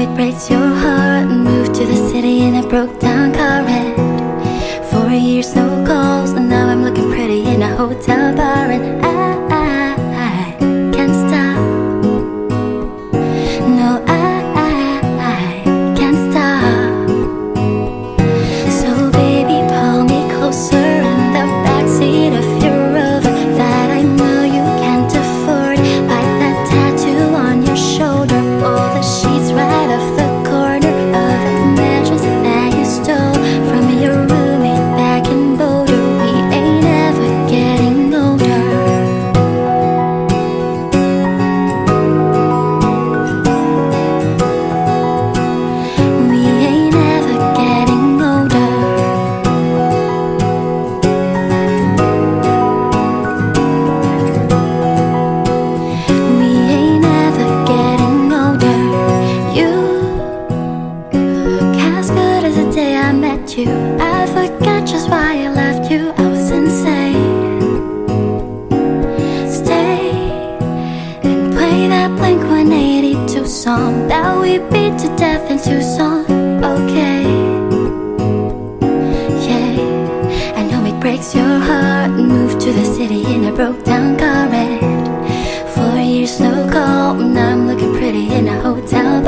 breaks your heart. Moved to the city in a broke down car wreck. 4 years, no calls, and now I'm looking pretty in a hotel bar. And I can't stop. No, I can't stop. So baby, pull me closer in the backseat of your Rover that I know you can't afford. Bite that tattoo on your shoulder. Pull the sheets right off the corner of the mattress that you stole from your roommate back in Boulder. We ain't ever getting older. We ain't ever getting older. We ain't ever getting older. You look as good as the day I met you. I forgot just why I left you. I was insane. Stay and play that Blink-182 song that we beat to death in Tucson. Okay, yeah, I know it breaks your heart. Moved to the city in a broke down car wreck. 4 years, no call, and I'm looking pretty in a hotel